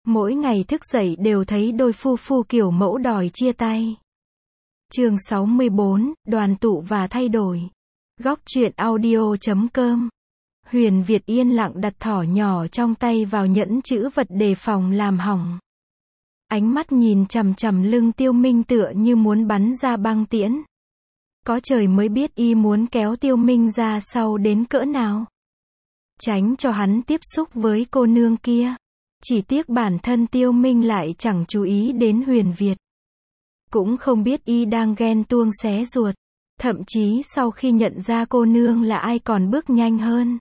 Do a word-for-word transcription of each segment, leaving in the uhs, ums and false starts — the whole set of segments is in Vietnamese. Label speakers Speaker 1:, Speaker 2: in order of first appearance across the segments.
Speaker 1: Mỗi ngày thức dậy đều thấy đôi phu phu kiểu mẫu đòi chia tay. Chương sáu mươi bốn, đoàn tụ và thay đổi. Góc truyện audio chấm com. Huyền Việt yên lặng đặt thỏ nhỏ trong tay vào nhẫn chữ vật đề phòng làm hỏng. Ánh mắt nhìn chằm chằm lưng Tiêu Minh tựa như muốn bắn ra băng tiễn. Có trời mới biết y muốn kéo Tiêu Minh ra sau đến cỡ nào. Tránh cho hắn tiếp xúc với cô nương kia. Chỉ tiếc bản thân Tiêu Minh lại chẳng chú ý đến Huyền Việt. Cũng không biết y đang ghen tuông xé ruột. Thậm chí sau khi nhận ra cô nương là ai còn bước nhanh hơn.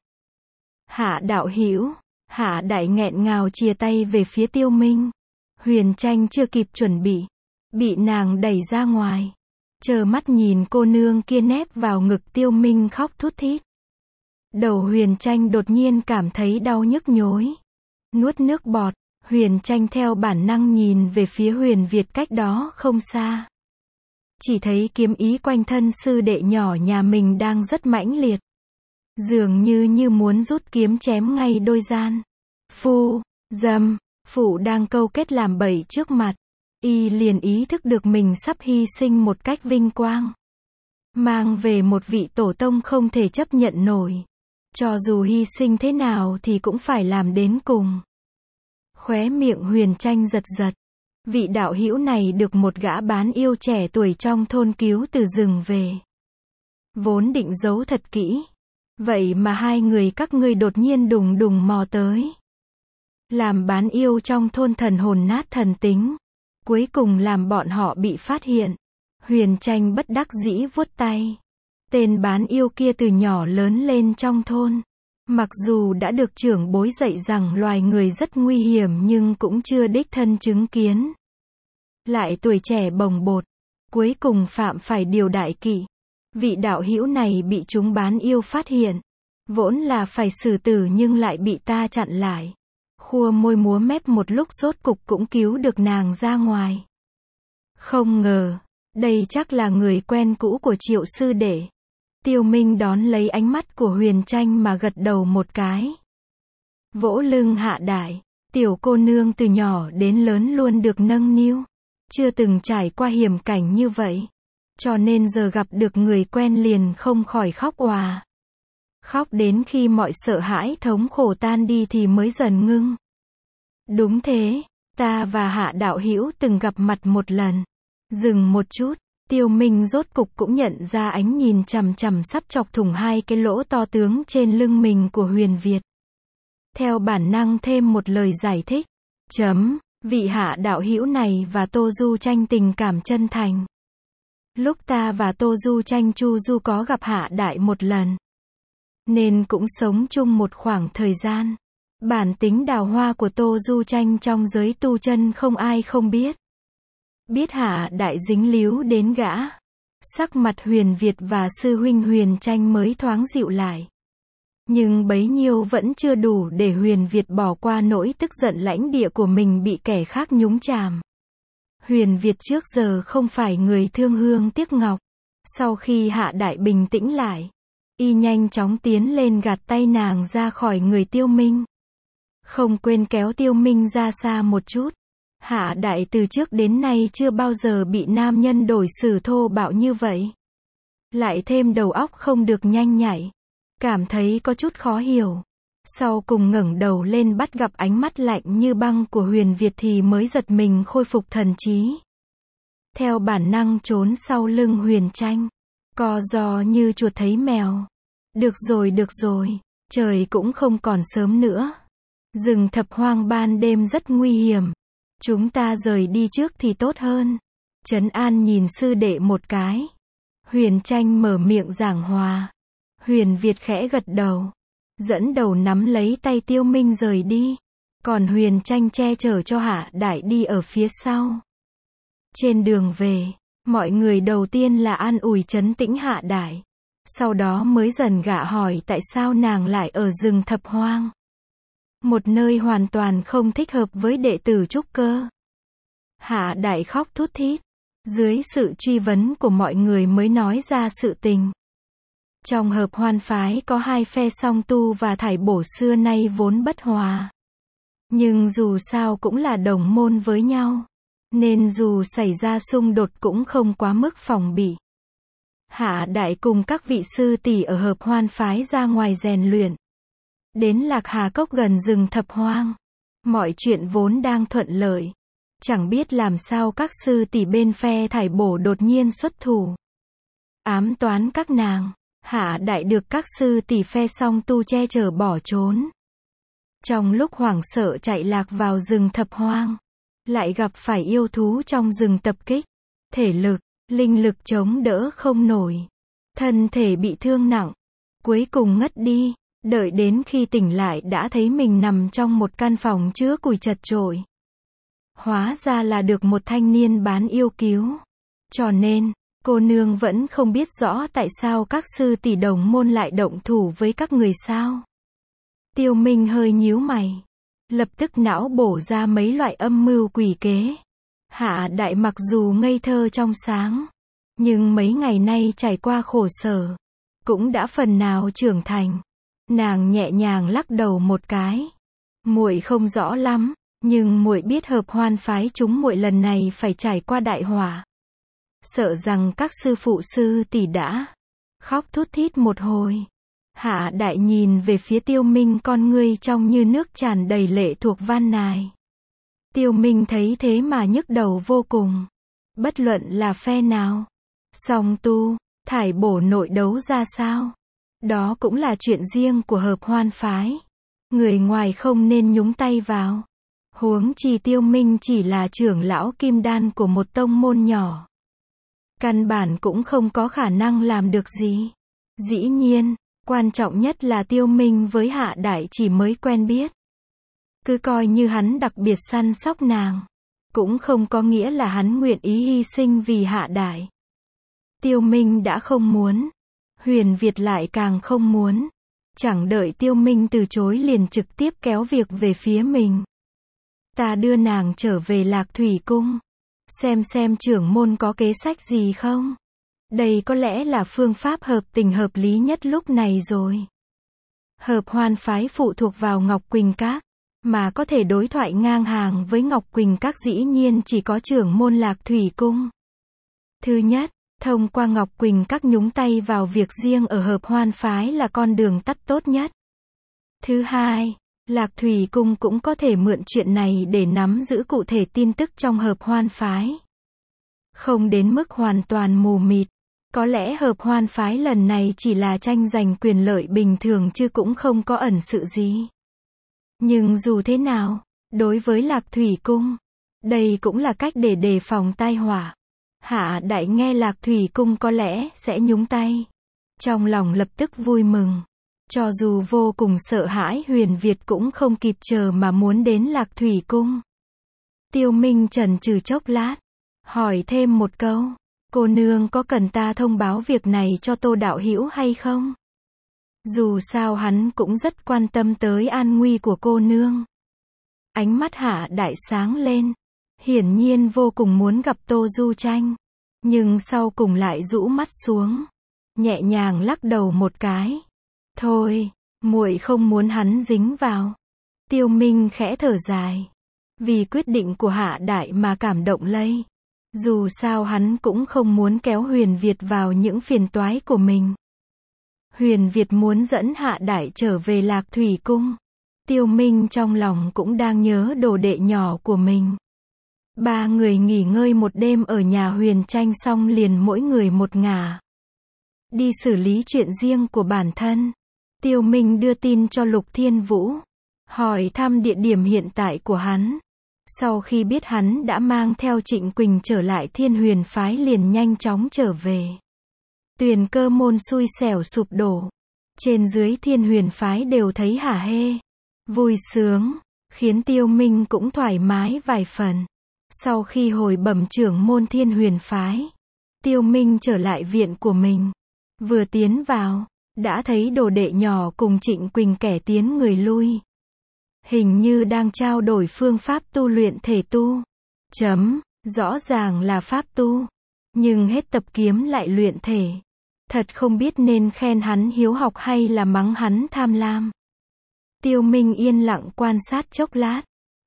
Speaker 1: Hạ đạo hữu, Hạ đại nghẹn ngào chìa tay về phía Tiêu Minh. Huyền Tranh chưa kịp chuẩn bị, bị nàng đẩy ra ngoài. Chờ mắt nhìn cô nương kia nép vào ngực Tiêu Minh khóc thút thít. Đầu Huyền Tranh đột nhiên cảm thấy đau nhức nhối. Nuốt nước bọt, Huyền Tranh theo bản năng nhìn về phía Huyền Việt cách đó không xa. Chỉ thấy kiếm ý quanh thân sư đệ nhỏ nhà mình đang rất mãnh liệt. Dường như như muốn rút kiếm chém ngay đôi gian. Phu, dâm, phụ đang câu kết làm bậy trước mặt. Y liền ý thức được mình sắp hy sinh một cách vinh quang. Mang về một vị tổ tông không thể chấp nhận nổi. Cho dù hy sinh thế nào thì cũng phải làm đến cùng. Khóe miệng Huyền Tranh giật giật. Vị đạo hữu này được một gã bán yêu trẻ tuổi trong thôn cứu từ rừng về. Vốn định giấu thật kỹ. Vậy mà hai người các ngươi đột nhiên đùng đùng mò tới. Làm bán yêu trong thôn thần hồn nát thần tính. Cuối cùng làm bọn họ bị phát hiện. Huyền Tranh bất đắc dĩ vuốt tay. Tên bán yêu kia từ nhỏ lớn lên trong thôn. Mặc dù đã được trưởng bối dạy rằng loài người rất nguy hiểm nhưng cũng chưa đích thân chứng kiến. Lại tuổi trẻ bồng bột. Cuối cùng phạm phải điều đại kỵ. Vị đạo hữu này bị chúng bán yêu phát hiện. Vốn là phải xử tử nhưng lại bị ta chặn lại. Khua môi múa mép một lúc rốt cục cũng cứu được nàng ra ngoài. Không ngờ, đây chắc là người quen cũ của Triệu sư đệ. Tiêu Minh đón lấy ánh mắt của Huyền Tranh mà gật đầu một cái. Vỗ lưng Hạ đại, tiểu cô nương từ nhỏ đến lớn luôn được nâng niu. Chưa từng trải qua hiểm cảnh như vậy. Cho nên giờ gặp được người quen liền không khỏi khóc òa. Khóc đến khi mọi sợ hãi thống khổ tan đi thì mới dần ngưng. Đúng thế, ta và Hạ đạo hữu từng gặp mặt một lần. Dừng một chút, Tiêu Minh rốt cục cũng nhận ra ánh nhìn chằm chằm sắp chọc thủng hai cái lỗ to tướng trên lưng mình của Huyền Việt. Theo bản năng thêm một lời giải thích. Chấm, vị Hạ đạo hữu này và Tô Du Tranh tình cảm chân thành. Lúc ta và Tô Du Tranh chu du có gặp Hạ đại một lần. Nên cũng sống chung một khoảng thời gian. Bản tính đào hoa của Tô Du Tranh trong giới tu chân không ai không biết. Biết Hạ đại dính líu đến gã. Sắc mặt Huyền Việt và sư huynh Huyền Tranh mới thoáng dịu lại. Nhưng bấy nhiêu vẫn chưa đủ để Huyền Việt bỏ qua nỗi tức giận lãnh địa của mình bị kẻ khác nhúng chàm. Huyền Việt trước giờ không phải người thương hương tiếc ngọc. Sau khi Hạ đại bình tĩnh lại, y nhanh chóng tiến lên gạt tay nàng ra khỏi người Tiêu Minh. Không quên kéo Tiêu Minh ra xa một chút. Hạ đại từ trước đến nay chưa bao giờ bị nam nhân đổi xử thô bạo như vậy. Lại thêm đầu óc không được nhanh nhạy. Cảm thấy có chút khó hiểu. Sau cùng ngẩng đầu lên bắt gặp ánh mắt lạnh như băng của Huyền Việt thì mới giật mình khôi phục thần trí. Theo bản năng trốn sau lưng Huyền Tranh. Co giò như chuột thấy mèo. Được rồi được rồi, trời cũng không còn sớm nữa. Rừng thập hoang ban đêm rất nguy hiểm. Chúng ta rời đi trước thì tốt hơn. Trấn An nhìn sư đệ một cái. Huyền Tranh mở miệng giảng hòa. Huyền Việt khẽ gật đầu. Dẫn đầu nắm lấy tay Tiêu Minh rời đi. Còn Huyền Tranh che chở cho Hạ đại đi ở phía sau. Trên đường về, mọi người đầu tiên là an ủi trấn tĩnh Hạ đại. Sau đó mới dần gạ hỏi tại sao nàng lại ở rừng thập hoang. Một nơi hoàn toàn không thích hợp với đệ tử trúc cơ. Hạ đại khóc thút thít. Dưới sự truy vấn của mọi người mới nói ra sự tình. Trong hợp hoan phái có hai phe song tu và thải bổ xưa nay vốn bất hòa. Nhưng dù sao cũng là đồng môn với nhau, nên dù xảy ra xung đột cũng không quá mức phòng bị. Hạ Đại cùng các vị sư tỷ ở Hợp Hoan phái ra ngoài rèn luyện. Đến Lạc Hà Cốc gần rừng Thập Hoang. Mọi chuyện vốn đang thuận lợi. Chẳng biết làm sao các sư tỷ bên phe Thải Bổ đột nhiên xuất thủ. Ám toán các nàng. Hạ Đại được các sư tỷ phe Song Tu che chở bỏ trốn. Trong lúc hoảng sợ chạy lạc vào rừng Thập Hoang, lại gặp phải yêu thú trong rừng tập kích. Thể lực, linh lực chống đỡ không nổi. Thân thể bị thương nặng. Cuối cùng ngất đi. Đợi đến khi tỉnh lại đã thấy mình nằm trong một căn phòng chứa củi chật chội. Hóa ra là được một thanh niên bán yêu cứu. Cho nên, cô nương vẫn không biết rõ tại sao các sư tỷ đồng môn lại động thủ với các người sao. Tiêu Minh hơi nhíu mày. Lập tức não bổ ra mấy loại âm mưu quỷ kế. Hạ Đại mặc dù ngây thơ trong sáng, nhưng mấy ngày nay trải qua khổ sở, cũng đã phần nào trưởng thành. Nàng nhẹ nhàng lắc đầu một cái. Muội không rõ lắm, nhưng muội biết Hợp Hoan phái chúng muội lần này phải trải qua đại họa. Sợ rằng các sư phụ sư tỷ đã khóc thút thít một hồi. Hạ Đại nhìn về phía Tiêu Minh, con ngươi trong như nước tràn đầy lệ thuộc van nài. Tiêu Minh thấy thế mà nhức đầu vô cùng. Bất luận là phe nào, Song Tu, Thải Bổ nội đấu ra sao, đó cũng là chuyện riêng của Hợp Hoan phái. Người ngoài không nên nhúng tay vào. Huống chi Tiêu Minh chỉ là trưởng lão kim đan của một tông môn nhỏ. Căn bản cũng không có khả năng làm được gì. Dĩ nhiên, quan trọng nhất là Tiêu Minh với Hạ Đại chỉ mới quen biết. Cứ coi như hắn đặc biệt săn sóc nàng, cũng không có nghĩa là hắn nguyện ý hy sinh vì Hạ Đại. Tiêu Minh đã không muốn, Huyền Việt lại càng không muốn. Chẳng đợi Tiêu Minh từ chối liền trực tiếp kéo việc về phía mình. Ta đưa nàng trở về Lạc Thủy Cung. Xem xem trưởng môn có kế sách gì không? Đây có lẽ là phương pháp hợp tình hợp lý nhất lúc này rồi. Hợp Hoan phái phụ thuộc vào Ngọc Quỳnh Các, mà có thể đối thoại ngang hàng với Ngọc Quỳnh Các dĩ nhiên chỉ có trưởng môn Lạc Thủy Cung. Thứ nhất, thông qua Ngọc Quỳnh Các nhúng tay vào việc riêng ở Hợp Hoan phái là con đường tắt tốt nhất. Thứ hai, Lạc Thủy Cung cũng có thể mượn chuyện này để nắm giữ cụ thể tin tức trong Hợp Hoan phái. Không đến mức hoàn toàn mù mịt. Có lẽ Hợp Hoan phái lần này chỉ là tranh giành quyền lợi bình thường chứ cũng không có ẩn sự gì. Nhưng dù thế nào, đối với Lạc Thủy Cung, đây cũng là cách để đề phòng tai họa. Hạ Đại nghe Lạc Thủy Cung có lẽ sẽ nhúng tay, trong lòng lập tức vui mừng. Cho dù vô cùng sợ hãi, Huyền Việt cũng không kịp chờ mà muốn đến Lạc Thủy Cung. Tiêu Minh chần chừ chốc lát, hỏi thêm một câu, cô nương có cần ta thông báo việc này cho Tô đạo hữu hay không? Dù sao hắn cũng rất quan tâm tới an nguy của cô nương. Ánh mắt Hạ Đại sáng lên, hiển nhiên vô cùng muốn gặp Tô Du Tranh, nhưng sau cùng lại rũ mắt xuống, nhẹ nhàng lắc đầu một cái. Thôi, muội không muốn hắn dính vào. Tiêu Minh khẽ thở dài, vì quyết định của Hạ Đại mà cảm động lây. Dù sao hắn cũng không muốn kéo Huyền Việt vào những phiền toái của mình. Huyền Việt muốn dẫn Hạ Đại trở về Lạc Thủy Cung. Tiêu Minh trong lòng cũng đang nhớ đồ đệ nhỏ của mình. Ba người nghỉ ngơi một đêm ở nhà Huyền Tranh xong liền mỗi người một ngả. Đi xử lý chuyện riêng của bản thân. Tiêu Minh đưa tin cho Lục Thiên Vũ, hỏi thăm địa điểm hiện tại của hắn. Sau khi biết hắn đã mang theo Trịnh Quỳnh trở lại Thiên Huyền phái liền nhanh chóng trở về. Tuyền Cơ môn xui xẻo sụp đổ. Trên dưới Thiên Huyền phái đều thấy hả hê, vui sướng, khiến Tiêu Minh cũng thoải mái vài phần. Sau khi hồi bẩm trưởng môn Thiên Huyền phái, Tiêu Minh trở lại viện của mình. Vừa tiến vào, đã thấy đồ đệ nhỏ cùng Trịnh Quỳnh kẻ tiến người lui. Hình như đang trao đổi phương pháp tu luyện thể tu. Chấm, rõ ràng là pháp tu, nhưng hết tập kiếm lại luyện thể. Thật không biết nên khen hắn hiếu học hay là mắng hắn tham lam. Tiêu Minh yên lặng quan sát chốc lát,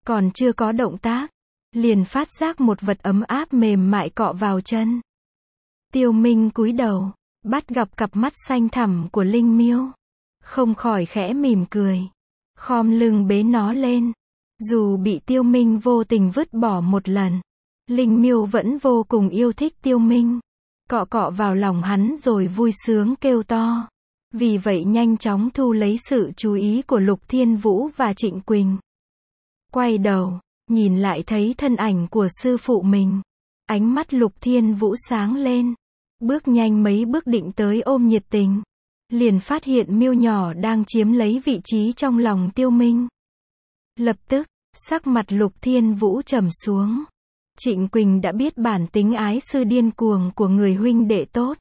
Speaker 1: Còn chưa có động tác, liền phát giác một vật ấm áp mềm mại cọ vào chân. Tiêu Minh cúi đầu, bắt gặp cặp mắt xanh thẳm của Linh Miêu. Không khỏi khẽ mỉm cười. Khom lưng bế nó lên. Dù bị Tiêu Minh vô tình vứt bỏ một lần, Linh Miêu vẫn vô cùng yêu thích Tiêu Minh. Cọ cọ vào lòng hắn rồi vui sướng kêu to. Vì vậy nhanh chóng thu lấy sự chú ý của Lục Thiên Vũ và Trịnh Quỳnh. Quay đầu, nhìn lại thấy thân ảnh của sư phụ mình. Ánh mắt Lục Thiên Vũ sáng lên. Bước nhanh mấy bước định tới ôm nhiệt tình. Liền phát hiện Miêu nhỏ đang chiếm lấy vị trí trong lòng Tiêu Minh. Lập tức, sắc mặt Lục Thiên Vũ trầm xuống. Trịnh Quỳnh đã biết bản tính ái sư điên cuồng của người huynh đệ tốt.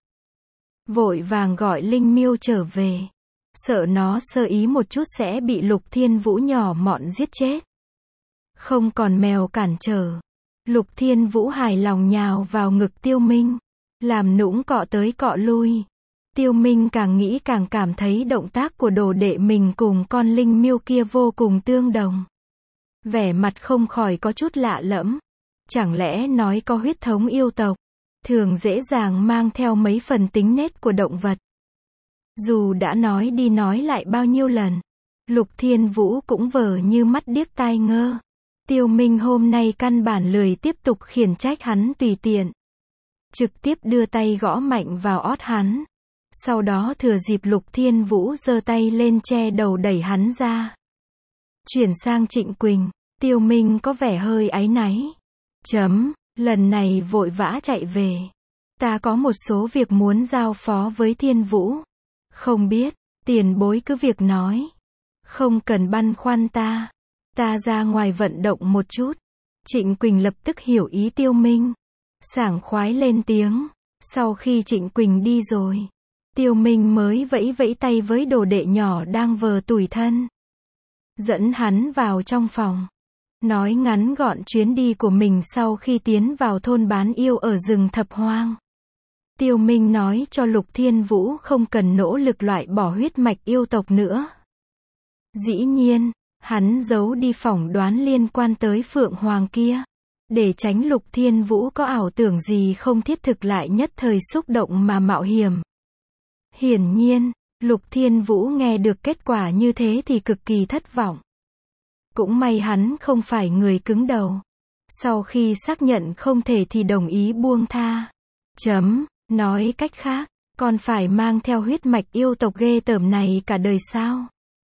Speaker 1: Vội vàng gọi Linh Miêu trở về. Sợ nó sơ ý một chút sẽ bị Lục Thiên Vũ nhỏ mọn giết chết. Không còn mèo cản trở. Lục Thiên Vũ hài lòng nhào vào ngực Tiêu Minh. Làm nũng cọ tới cọ lui. Tiêu Minh càng nghĩ càng cảm thấy động tác của đồ đệ mình cùng con Linh Miêu kia vô cùng tương đồng. Vẻ mặt không khỏi có chút lạ lẫm. Chẳng lẽ nói có huyết thống yêu tộc, thường dễ dàng mang theo mấy phần tính nết của động vật. Dù đã nói đi nói lại bao nhiêu lần, Lục Thiên Vũ cũng vờ như mắt điếc tai ngơ. Tiêu Minh hôm nay căn bản lười tiếp tục khiển trách hắn tùy tiện. Trực tiếp đưa tay gõ mạnh vào ót hắn. Sau đó thừa dịp Lục Thiên Vũ giơ tay lên che đầu đẩy hắn ra. Chuyển sang Trịnh Quỳnh, Tiêu Minh có vẻ hơi áy náy. Chấm, lần này vội vã chạy về. Ta có một số việc muốn giao phó với Thiên Vũ. Không biết, tiền bối cứ việc nói. Không cần băn khoăn ta. Ta ra ngoài vận động một chút. Trịnh Quỳnh lập tức hiểu ý Tiêu Minh. Sảng khoái lên tiếng. Sau khi Trịnh Quỳnh đi rồi, Tiêu Minh mới vẫy vẫy tay với đồ đệ nhỏ đang vờ tủi thân. Dẫn hắn vào trong phòng. Nói ngắn gọn chuyến đi của mình sau khi tiến vào thôn bán yêu ở rừng Thập Hoang. Tiêu Minh nói cho Lục Thiên Vũ không cần nỗ lực loại bỏ huyết mạch yêu tộc nữa. Dĩ nhiên, hắn giấu đi phỏng đoán liên quan tới Phượng Hoàng kia. Để tránh Lục Thiên Vũ có ảo tưởng gì không thiết thực lại nhất thời xúc động mà mạo hiểm. Hiển nhiên, Lục Thiên Vũ nghe được kết quả như thế thì cực kỳ thất vọng. Cũng may hắn không phải người cứng đầu. Sau khi xác nhận không thể thì đồng ý buông tha. Chấm, nói cách khác, còn phải mang theo huyết mạch yêu tộc ghê tởm này cả đời sao?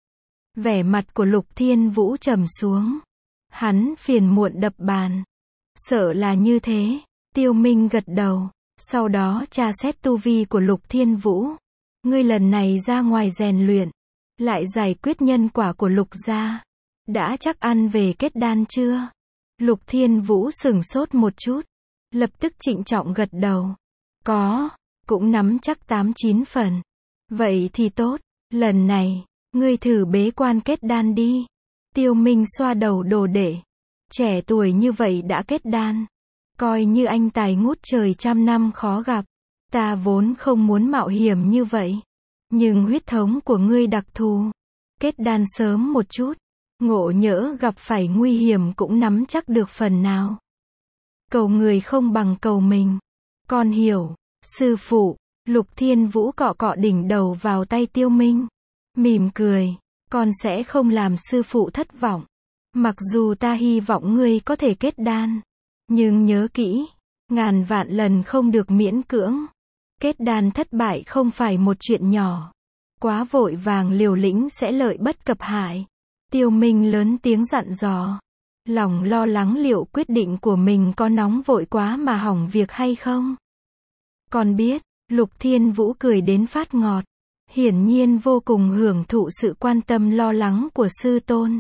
Speaker 1: Vẻ mặt của Lục Thiên Vũ trầm xuống. Hắn phiền muộn đập bàn. Sợ là như thế. Tiêu Minh gật đầu. Sau đó tra xét tu vi của Lục Thiên Vũ. Ngươi lần này ra ngoài rèn luyện, lại giải quyết nhân quả của Lục gia. Đã chắc ăn về kết đan chưa? Lục Thiên Vũ sửng sốt một chút. Lập tức trịnh trọng gật đầu. Có, cũng nắm chắc tám chín phần. Vậy thì tốt, lần này, ngươi thử bế quan kết đan đi. Tiêu Minh xoa đầu đồ đệ. Trẻ tuổi như vậy đã kết đan. Coi như anh tài ngút trời trăm năm khó gặp. Ta vốn không muốn mạo hiểm như vậy. Nhưng huyết thống của ngươi đặc thù. Kết đan sớm một chút. Ngộ nhỡ gặp phải nguy hiểm cũng nắm chắc được phần nào. Cầu người không bằng cầu mình. Con hiểu, sư phụ. Lục Thiên Vũ cọ cọ đỉnh đầu vào tay Tiêu Minh. Mỉm cười. Con sẽ không làm sư phụ thất vọng. Mặc dù ta hy vọng ngươi có thể kết đan. Nhưng nhớ kỹ. Ngàn vạn lần không được miễn cưỡng. Kết đan thất bại không phải một chuyện nhỏ. Quá vội vàng liều lĩnh sẽ lợi bất cập hại. Tiêu Minh lớn tiếng dặn dò. Lòng lo lắng liệu quyết định của mình có nóng vội quá mà hỏng việc hay không. Con biết, Lục Thiên Vũ cười đến phát ngọt. Hiển nhiên vô cùng hưởng thụ sự quan tâm lo lắng của sư tôn.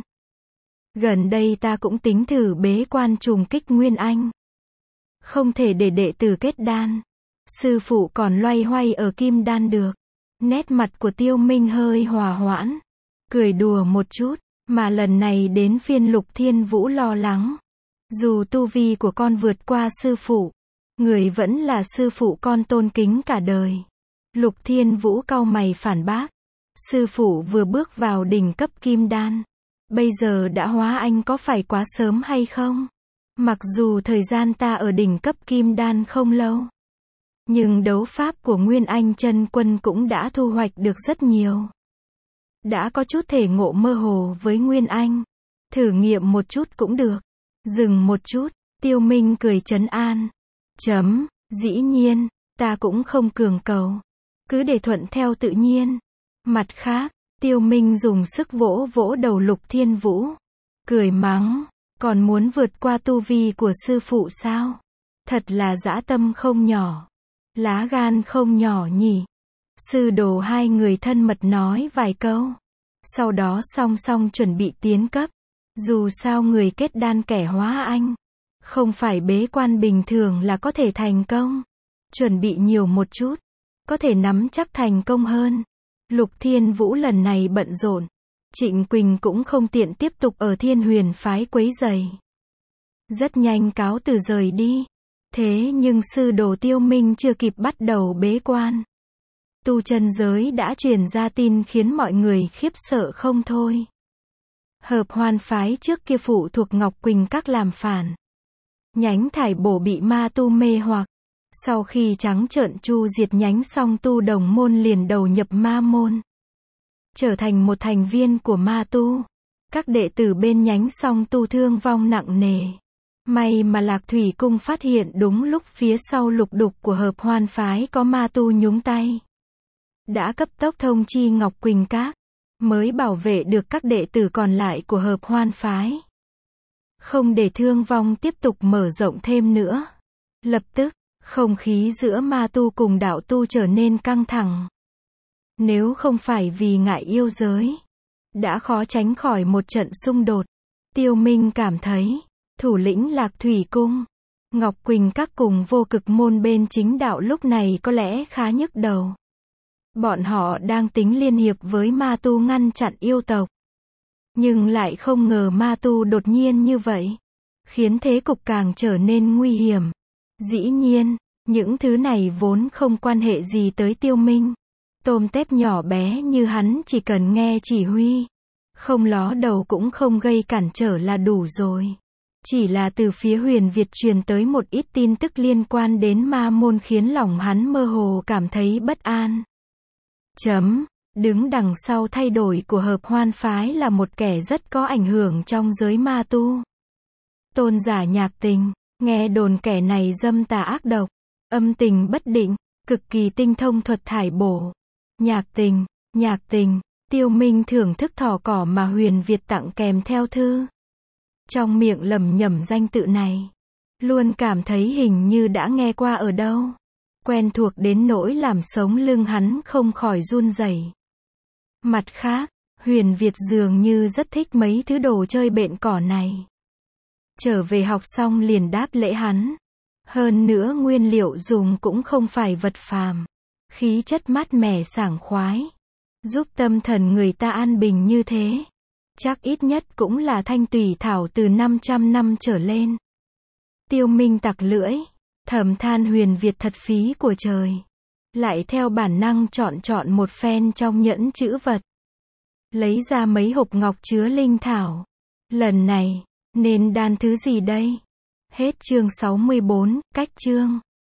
Speaker 1: Gần đây ta cũng tính thử bế quan trùng kích Nguyên Anh. Không thể để đệ tử kết đan. Sư phụ còn loay hoay ở kim đan được. Nét mặt của Tiêu Minh hơi hòa hoãn. Cười đùa một chút. Mà lần này đến phiên Lục Thiên Vũ lo lắng. Dù tu vi của con vượt qua sư phụ, người vẫn là sư phụ con tôn kính cả đời. Lục Thiên Vũ cau mày phản bác. Sư phụ vừa bước vào đỉnh cấp kim đan. Bây giờ đã hóa anh có phải quá sớm hay không? Mặc dù thời gian ta ở đỉnh cấp kim đan không lâu, nhưng đấu pháp của Nguyên Anh chân quân cũng đã thu hoạch được rất nhiều. Đã có chút thể ngộ mơ hồ với Nguyên Anh. Thử nghiệm một chút cũng được. Dừng một chút, Tiêu Minh cười trấn an. Chấm, dĩ nhiên, ta cũng không cường cầu. Cứ để thuận theo tự nhiên. Mặt khác, Tiêu Minh dùng sức vỗ vỗ đầu Lục Thiên Vũ. Cười mắng, còn muốn vượt qua tu vi của sư phụ sao? Thật là dã tâm không nhỏ. Lá gan không nhỏ nhỉ. Sư đồ hai người thân mật nói vài câu. Sau đó song song chuẩn bị tiến cấp. Dù sao người kết đan kẻ hóa anh, không phải bế quan bình thường là có thể thành công. Chuẩn bị nhiều một chút, có thể nắm chắc thành công hơn. Lục Thiên Vũ lần này bận rộn. Trịnh Quỳnh cũng không tiện tiếp tục ở Thiên Huyền phái quấy rầy. Rất nhanh cáo từ rời đi. Thế nhưng sư đồ Tiêu Minh chưa kịp bắt đầu bế quan. Tu chân giới đã truyền ra tin khiến mọi người khiếp sợ không thôi. Hợp Hoan phái trước kia phụ thuộc Ngọc Quỳnh Các làm phản. Nhánh thải bổ bị ma tu mê hoặc. Sau khi trắng trợn chu diệt nhánh xong tu đồng môn liền đầu nhập ma môn. Trở thành một thành viên của ma tu. Các đệ tử bên nhánh song tu thương vong nặng nề. May mà Lạc Thủy Cung phát hiện đúng lúc phía sau lục đục của Hợp Hoan phái có ma tu nhúng tay. Đã cấp tốc thông chi Ngọc Quỳnh Các, mới bảo vệ được các đệ tử còn lại của Hợp Hoan phái. Không để thương vong tiếp tục mở rộng thêm nữa. Lập tức, không khí giữa ma tu cùng đạo tu trở nên căng thẳng. Nếu không phải vì ngại yêu giới, đã khó tránh khỏi một trận xung đột. Tiêu Minh cảm thấy, thủ lĩnh Lạc Thủy Cung, Ngọc Quỳnh Các cùng Vô Cực môn bên chính đạo lúc này có lẽ khá nhức đầu. Bọn họ đang tính liên hiệp với ma tu ngăn chặn yêu tộc. Nhưng lại không ngờ ma tu đột nhiên như vậy. Khiến thế cục càng trở nên nguy hiểm. Dĩ nhiên, những thứ này vốn không quan hệ gì tới Tiêu Minh. Tôm tép nhỏ bé như hắn chỉ cần nghe chỉ huy. Không ló đầu cũng không gây cản trở là đủ rồi. Chỉ là từ phía Huyền Việt truyền tới một ít tin tức liên quan đến ma môn khiến lòng hắn mơ hồ cảm thấy bất an. Chấm, đứng đằng sau thay đổi của Hợp Hoan phái là một kẻ rất có ảnh hưởng trong giới ma tu. Tôn giả Nhạc Tình, nghe đồn kẻ này dâm tà ác độc, âm tình bất định, cực kỳ tinh thông thuật thải bổ. Nhạc Tình, Nhạc Tình, Tiêu Minh thưởng thức thỏ cỏ mà Huyền Việt tặng kèm theo thư. Trong miệng lẩm nhẩm danh tự này, luôn cảm thấy hình như đã nghe qua ở đâu. Quen thuộc đến nỗi làm sống lưng hắn không khỏi run rẩy. Mặt khác, Huyền Việt dường như rất thích mấy thứ đồ chơi bện cỏ này. Trở về học xong liền đáp lễ hắn. Hơn nữa nguyên liệu dùng cũng không phải vật phàm. Khí chất mát mẻ sảng khoái. Giúp tâm thần người ta an bình như thế. Chắc ít nhất cũng là thanh tùy thảo từ năm trăm năm trở lên. Tiêu Minh tặc lưỡi. Thầm than Huyền Việt thật phí của trời. Lại theo bản năng chọn chọn một phen trong nhẫn chữ vật. Lấy ra mấy hộp ngọc chứa linh thảo. Lần này, nên đan thứ gì đây? Hết chương sáu mươi bốn, cách chương.